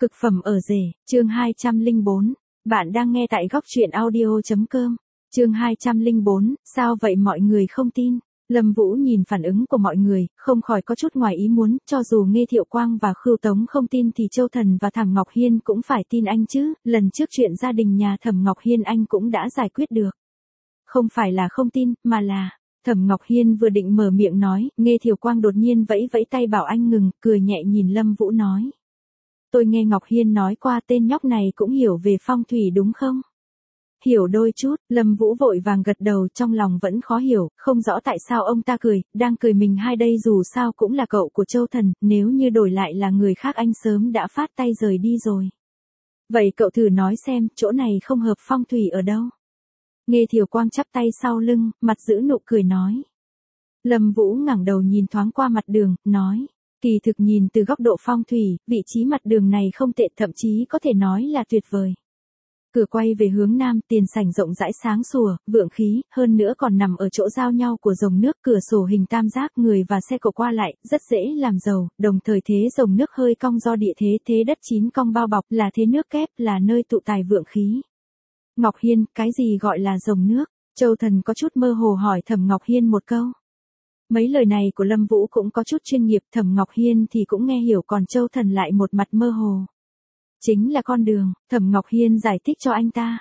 Cực phẩm ở rể, chương 204. Bạn đang nghe tại góc truyện audio.com. Chương 204, sao vậy mọi người không tin? Lâm Vũ nhìn phản ứng của mọi người, không khỏi có chút ngoài ý muốn, cho dù Nghê Thiệu Quang và Khưu Tống không tin thì Châu Thần và Thẩm Ngọc Hiên cũng phải tin anh chứ, lần trước chuyện gia đình nhà Thẩm Ngọc Hiên anh cũng đã giải quyết được. Không phải là không tin, mà là... Thẩm Ngọc Hiên vừa định mở miệng nói, Nghê Thiệu Quang đột nhiên vẫy vẫy tay bảo anh ngừng, cười nhẹ nhìn Lâm Vũ nói. Tôi nghe Ngọc Hiên nói qua tên nhóc này cũng hiểu về phong thủy đúng không? Hiểu đôi chút, Lâm Vũ vội vàng gật đầu, trong lòng vẫn khó hiểu, không rõ tại sao ông ta cười, đang cười mình hai đây dù sao cũng là cậu của Châu Thần, nếu như đổi lại là người khác anh sớm đã phát tay rời đi rồi. Vậy cậu thử nói xem, chỗ này không hợp phong thủy ở đâu? Nghê Thiệu Quang chắp tay sau lưng, mặt giữ nụ cười nói. Lâm Vũ ngẩng đầu nhìn thoáng qua mặt đường, nói. Kỳ thực nhìn từ góc độ phong thủy, vị trí mặt đường này không tệ, thậm chí có thể nói là tuyệt vời. Cửa quay về hướng nam, tiền sảnh rộng rãi sáng sủa, vượng khí, hơn nữa còn nằm ở chỗ giao nhau của dòng nước, cửa sổ hình tam giác, người và xe cộ qua lại, rất dễ làm giàu, đồng thời thế dòng nước hơi cong do địa thế thế đất chín cong bao bọc, là thế nước kép, là nơi tụ tài vượng khí. Ngọc Hiên, cái gì gọi là dòng nước? Châu Thần có chút mơ hồ hỏi Thẩm Ngọc Hiên một câu. Mấy lời này của Lâm Vũ cũng có chút chuyên nghiệp, Thẩm Ngọc Hiên thì cũng nghe hiểu, còn Châu Thần lại một mặt mơ hồ. Chính là con đường, Thẩm Ngọc Hiên giải thích cho anh ta.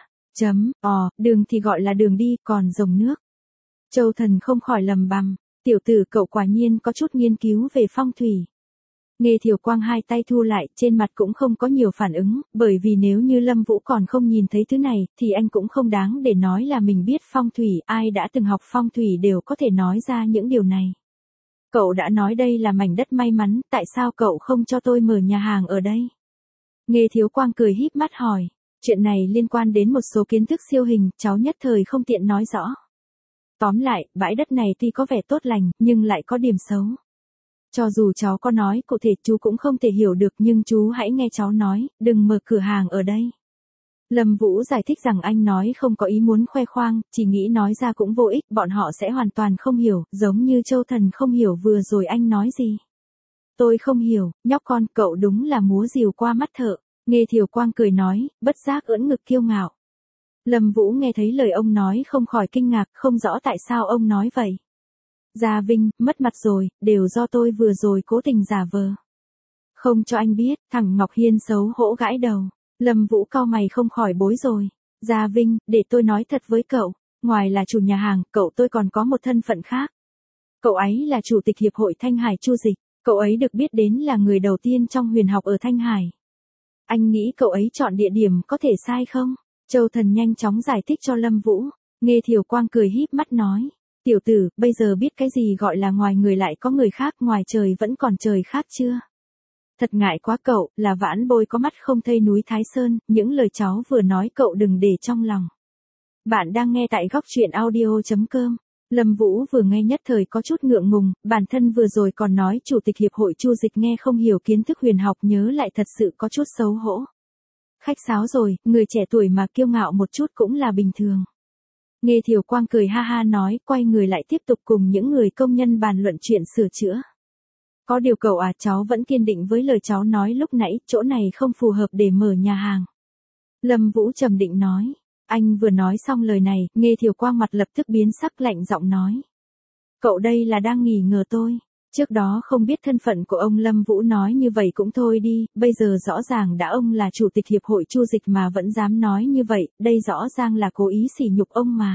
Đường thì gọi là đường đi, còn dòng nước. Châu Thần không khỏi lầm bầm, tiểu tử cậu quả nhiên có chút nghiên cứu về phong thủy. Nghê Thiệu Quang hai tay thu lại, trên mặt cũng không có nhiều phản ứng, bởi vì nếu như Lâm Vũ còn không nhìn thấy thứ này, thì anh cũng không đáng để nói là mình biết phong thủy, ai đã từng học phong thủy đều có thể nói ra những điều này. Cậu đã nói đây là mảnh đất may mắn, tại sao cậu không cho tôi mở nhà hàng ở đây? Nghê Thiệu Quang cười híp mắt hỏi, chuyện này liên quan đến một số kiến thức siêu hình, cháu nhất thời không tiện nói rõ. Tóm lại, bãi đất này tuy có vẻ tốt lành, nhưng lại có điểm xấu. Cho dù cháu có nói cụ thể chú cũng không thể hiểu được, nhưng chú hãy nghe cháu nói, đừng mở cửa hàng ở đây. Lâm Vũ giải thích rằng anh nói không có ý muốn khoe khoang, chỉ nghĩ nói ra cũng vô ích, bọn họ sẽ hoàn toàn không hiểu, giống như Châu Thần không hiểu vừa rồi anh nói gì. Tôi không hiểu, nhóc con, cậu đúng là múa rìu qua mắt thợ. Nghê Thiệu Quang cười nói, bất giác ưỡn ngực kiêu ngạo. Lâm Vũ nghe thấy lời ông nói không khỏi kinh ngạc, không rõ tại sao ông nói vậy. Gia Vinh, mất mặt rồi, đều do tôi vừa rồi cố tình giả vờ. Không cho anh biết, thằng Ngọc Hiên xấu hổ gãi đầu. Lâm Vũ cau mày không khỏi bối rồi. Gia Vinh, để tôi nói thật với cậu, ngoài là chủ nhà hàng, cậu tôi còn có một thân phận khác. Cậu ấy là chủ tịch hiệp hội Thanh Hải Chu Dịch, cậu ấy được biết đến là người đầu tiên trong huyền học ở Thanh Hải. Anh nghĩ cậu ấy chọn địa điểm có thể sai không? Châu Thần nhanh chóng giải thích cho Lâm Vũ. Nghê Thiệu Quang cười híp mắt nói. Tiểu tử, bây giờ biết cái gì gọi là ngoài người lại có người khác, ngoài trời vẫn còn trời khác chưa? Thật ngại quá cậu, là vãn bối có mắt không thấy núi Thái Sơn, những lời cháu vừa nói cậu đừng để trong lòng. Bạn đang nghe tại góc truyện audio.com. Lâm Vũ vừa nghe nhất thời có chút ngượng ngùng, bản thân vừa rồi còn nói chủ tịch hiệp hội Chu Dịch nghe không hiểu kiến thức huyền học, nhớ lại thật sự có chút xấu hổ. Khách sáo rồi, người trẻ tuổi mà kiêu ngạo một chút cũng là bình thường. Nghê Thiệu Quang cười ha ha nói, quay người lại tiếp tục cùng những người công nhân bàn luận chuyện sửa chữa. Có điều cậu à, cháu vẫn kiên định với lời cháu nói lúc nãy, chỗ này không phù hợp để mở nhà hàng. Lâm Vũ trầm định nói. Anh vừa nói xong lời này, Nghê Thiệu Quang mặt lập tức biến sắc, lạnh giọng nói. Cậu đây là đang nghi ngờ tôi. Trước đó không biết thân phận của ông, Lâm Vũ nói như vậy cũng thôi đi, bây giờ rõ ràng đã ông là chủ tịch hiệp hội Chu Dịch mà vẫn dám nói như vậy, đây rõ ràng là cố ý sỉ nhục ông mà.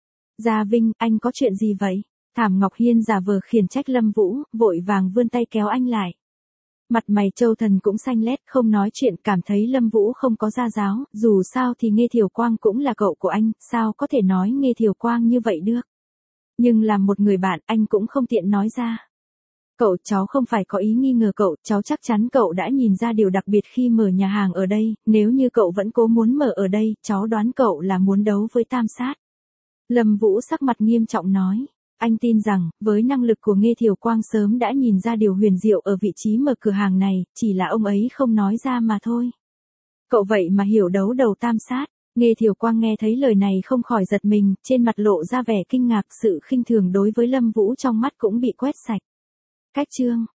Gia Vinh, anh có chuyện gì vậy? Thẩm Ngọc Hiên giả vờ khiển trách Lâm Vũ, vội vàng vươn tay kéo anh lại. Mặt mày Châu Thần cũng xanh lét, không nói chuyện, cảm thấy Lâm Vũ không có gia giáo, dù sao thì Nghê Thiệu Quang cũng là cậu của anh, sao có thể nói Nghê Thiệu Quang như vậy được. Nhưng làm một người bạn, anh cũng không tiện nói ra. Cậu, cháu không phải có ý nghi ngờ cậu, cháu chắc chắn cậu đã nhìn ra điều đặc biệt khi mở nhà hàng ở đây, nếu như cậu vẫn cố muốn mở ở đây, cháu đoán cậu là muốn đấu với Tam Sát. Lâm Vũ sắc mặt nghiêm trọng nói. Anh tin rằng, với năng lực của Nghê Thiệu Quang sớm đã nhìn ra điều huyền diệu ở vị trí mở cửa hàng này, chỉ là ông ấy không nói ra mà thôi. Cậu vậy mà hiểu đấu đầu Tam Sát. Nghê Thiệu Quang nghe thấy lời này không khỏi giật mình, trên mặt lộ ra vẻ kinh ngạc, sự khinh thường đối với Lâm Vũ trong mắt cũng bị quét sạch. Cách chương,